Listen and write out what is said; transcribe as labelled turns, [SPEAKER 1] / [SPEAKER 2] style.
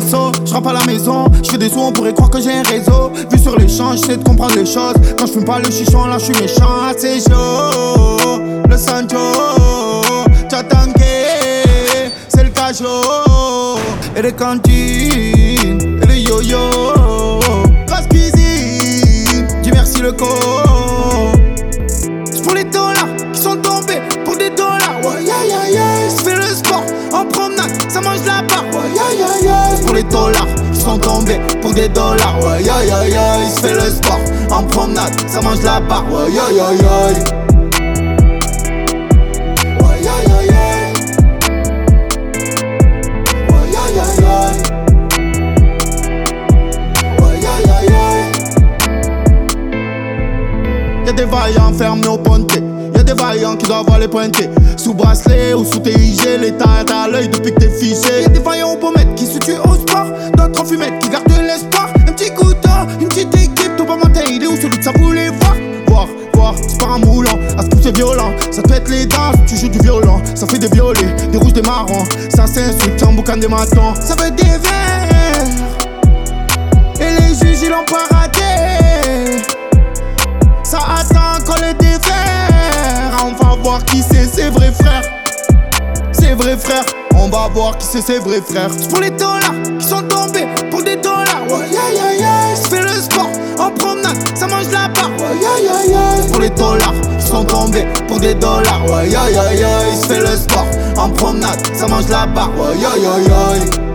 [SPEAKER 1] SO, je rentre à la maison, je fais des sous, on pourrait croire que j'ai un réseau. Vu sur l'échange, j'essaie de comprendre les choses. Quand je fume pas le chichon, là je suis méchant. C'est chaud, le Sancho, Tchatanké, c'est le cachot. Et les cantines, et les yo-yo. Grasse cuisine, dis merci le co. C'est pour les dollars qui sont tombés pour des dollars. Ouais, yeah, yeah, yeah. Je fais le sport en promenade, ça mange la barre. Ouais, yeah, yeah, yeah. C'est pour les dollars qui sont tombés pour des dollars. Ouais, yeah, yeah, yeah. Il se fait le sport en promenade, ça mange la barre. Ouais, yeah, yeah, yeah. Y'a des vaillants fermés au ponté, y'a des vaillants qui doivent avoir les pointés. Sous bracelet ou sous TIG, l'État est à l'œil depuis que t'es fiché. Y'a des vaillants au pommette qui se tuent au sport, d'autres en fumette qui gardent de l'espoir. Un petit couteau, une petite équipe, tout pas matin, il est où celui que ça voulait voir, c'est pas un moulant, à ce coup c'est violent. Ça te pète les dents, tu joues du violon. Ça fait des violets, des rouges, des marrons. Ça s'insulte en boucan des matons. Ça veut des verres, et les juges ils l'ont pas raté. Ça attend qu'on les défère. On va voir qui c'est ses vrais frères. Ses vrais frères. On va voir qui c'est ses vrais frères. C'est pour les dollars qui sont tombés pour des dollars. Ouais, yeah, yeah, yeah. Je fais le sport en promenade, ça mange la barre. Ouais, yeah, yeah, yeah. C'est pour les dollars qui sont tombés pour des dollars. Ouais, yeah, yeah, yeah. Il se fait le sport en promenade, ça mange la barre. Ouais, yeah, yeah, yeah.